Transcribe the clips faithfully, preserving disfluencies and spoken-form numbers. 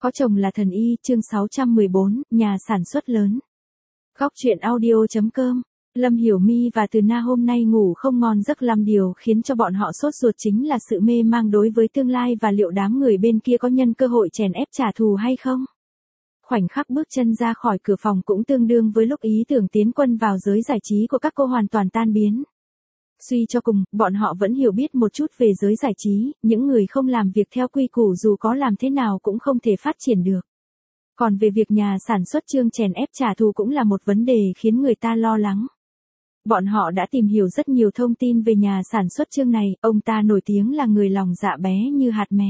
Có chồng là thần y, chương sáu trăm mười bốn, nhà sản xuất lớn. Góc truyện audio chấm com. Lâm Hiểu My và Từ Na hôm nay ngủ không ngon giấc lắm, điều khiến cho bọn họ sốt ruột chính là sự mê mang đối với tương lai và liệu đám người bên kia có nhân cơ hội chèn ép trả thù hay không. Khoảnh khắc bước chân ra khỏi cửa phòng cũng tương đương với lúc ý tưởng tiến quân vào giới giải trí của các cô hoàn toàn tan biến. Suy cho cùng, bọn họ vẫn hiểu biết một chút về giới giải trí, những người không làm việc theo quy củ dù có làm thế nào cũng không thể phát triển được. Còn về việc nhà sản xuất Trương chèn ép trả thù cũng là một vấn đề khiến người ta lo lắng. Bọn họ đã tìm hiểu rất nhiều thông tin về nhà sản xuất Trương này, ông ta nổi tiếng là người lòng dạ bé như hạt mè.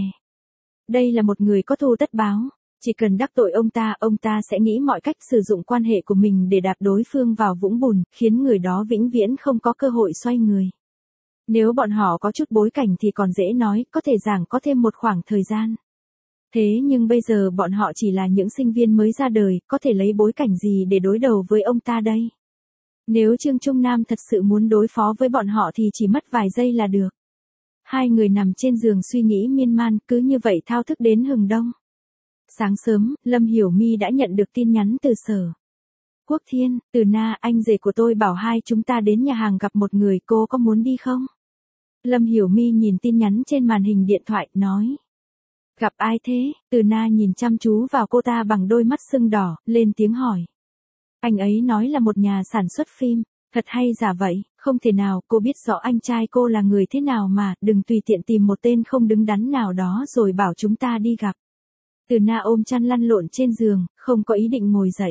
Đây là một người có thù tất báo, chỉ cần đắc tội ông ta, ông ta sẽ nghĩ mọi cách sử dụng quan hệ của mình để đạp đối phương vào vũng bùn, khiến người đó vĩnh viễn không có cơ hội xoay người. Nếu bọn họ có chút bối cảnh thì còn dễ nói, có thể giảng có thêm một khoảng thời gian. Thế nhưng bây giờ bọn họ chỉ là những sinh viên mới ra đời, có thể lấy bối cảnh gì để đối đầu với ông ta đây? Nếu Trương Trung Nam thật sự muốn đối phó với bọn họ thì chỉ mất vài giây là được. Hai người nằm trên giường suy nghĩ miên man, cứ như vậy thao thức đến hừng đông. Sáng sớm, Lâm Hiểu My đã nhận được tin nhắn từ Sở Quốc Thiên. Từ Na, anh rể của tôi bảo hai chúng ta đến nhà hàng gặp một người, cô có muốn đi không? Lâm Hiểu My nhìn tin nhắn trên màn hình điện thoại, nói. Gặp ai thế? Từ Na nhìn chăm chú vào cô ta bằng đôi mắt sưng đỏ, lên tiếng hỏi. Anh ấy nói là một nhà sản xuất phim. Thật hay giả vậy? Không thể nào, cô biết rõ anh trai cô là người thế nào mà, đừng tùy tiện tìm một tên không đứng đắn nào đó rồi bảo chúng ta đi gặp. Từ Na ôm chăn lăn lộn trên giường, không có ý định ngồi dậy.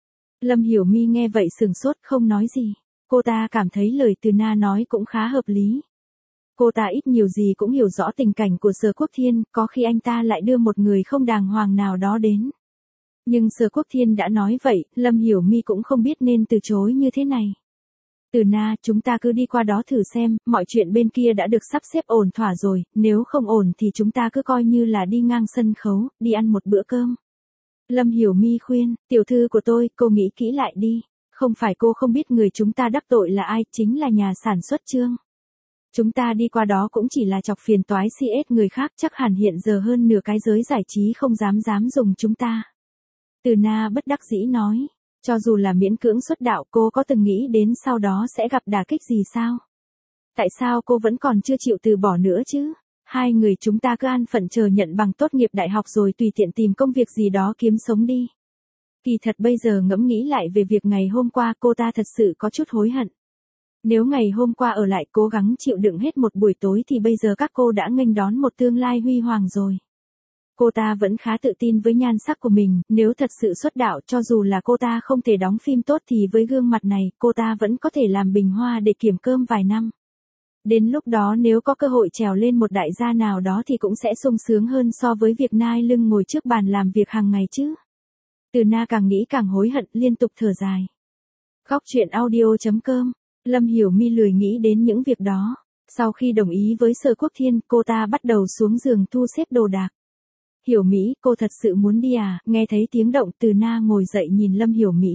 Lâm Hiểu My nghe vậy sừng sốt, không nói gì. Cô ta cảm thấy lời Từ Na nói cũng khá hợp lý. Cô ta ít nhiều gì cũng hiểu rõ tình cảnh của Sở Quốc Thiên, có khi anh ta lại đưa một người không đàng hoàng nào đó đến. Nhưng Sở Quốc Thiên đã nói vậy, Lâm Hiểu My cũng không biết nên từ chối như thế này. Từ Na, chúng ta cứ đi qua đó thử xem, mọi chuyện bên kia đã được sắp xếp ổn thỏa rồi, nếu không ổn thì chúng ta cứ coi như là đi ngang sân khấu, đi ăn một bữa cơm. Lâm Hiểu My khuyên, tiểu thư của tôi, cô nghĩ kỹ lại đi, không phải cô không biết người chúng ta đắc tội là ai, chính là nhà sản xuất Trương. Chúng ta đi qua đó cũng chỉ là chọc phiền toái xê ét người khác, chắc hẳn hiện giờ hơn nửa cái giới giải trí không dám dám dùng chúng ta. Từ Na bất đắc dĩ nói. Cho dù là miễn cưỡng xuất đạo, cô có từng nghĩ đến sau đó sẽ gặp đả kích gì sao? Tại sao cô vẫn còn chưa chịu từ bỏ nữa chứ? Hai người chúng ta cứ an phận chờ nhận bằng tốt nghiệp đại học rồi tùy tiện tìm công việc gì đó kiếm sống đi. Kỳ thật bây giờ ngẫm nghĩ lại về việc ngày hôm qua, cô ta thật sự có chút hối hận. Nếu ngày hôm qua ở lại cố gắng chịu đựng hết một buổi tối thì bây giờ các cô đã nghênh đón một tương lai huy hoàng rồi. Cô ta vẫn khá tự tin với nhan sắc của mình, nếu thật sự xuất đạo cho dù là cô ta không thể đóng phim tốt thì với gương mặt này, cô ta vẫn có thể làm bình hoa để kiểm cơm vài năm. Đến lúc đó nếu có cơ hội trèo lên một đại gia nào đó thì cũng sẽ sung sướng hơn so với việc nai lưng ngồi trước bàn làm việc hàng ngày chứ. Từ Na càng nghĩ càng hối hận, liên tục thở dài. Góc truyện audio chấm com. Lâm Hiểu My lười nghĩ đến những việc đó. Sau khi đồng ý với Sở Quốc Thiên, cô ta bắt đầu xuống giường thu xếp đồ đạc. Hiểu Mỹ, cô thật sự muốn đi à? Nghe thấy tiếng động, Từ Na ngồi dậy nhìn Lâm Hiểu Mỹ.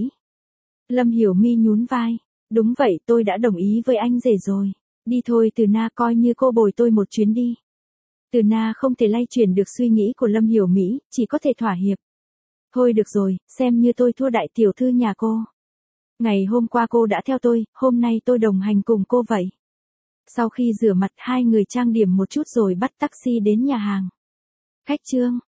Lâm Hiểu My nhún vai. Đúng vậy, tôi đã đồng ý với anh rể rồi. Đi thôi Từ Na, coi như cô bồi tôi một chuyến đi. Từ Na không thể lay chuyển được suy nghĩ của Lâm Hiểu Mỹ, chỉ có thể thỏa hiệp. Thôi được rồi, xem như tôi thua đại tiểu thư nhà cô. Ngày hôm qua cô đã theo tôi, hôm nay tôi đồng hành cùng cô vậy. Sau khi rửa mặt, hai người trang điểm một chút rồi bắt taxi đến nhà hàng. Khách Trương,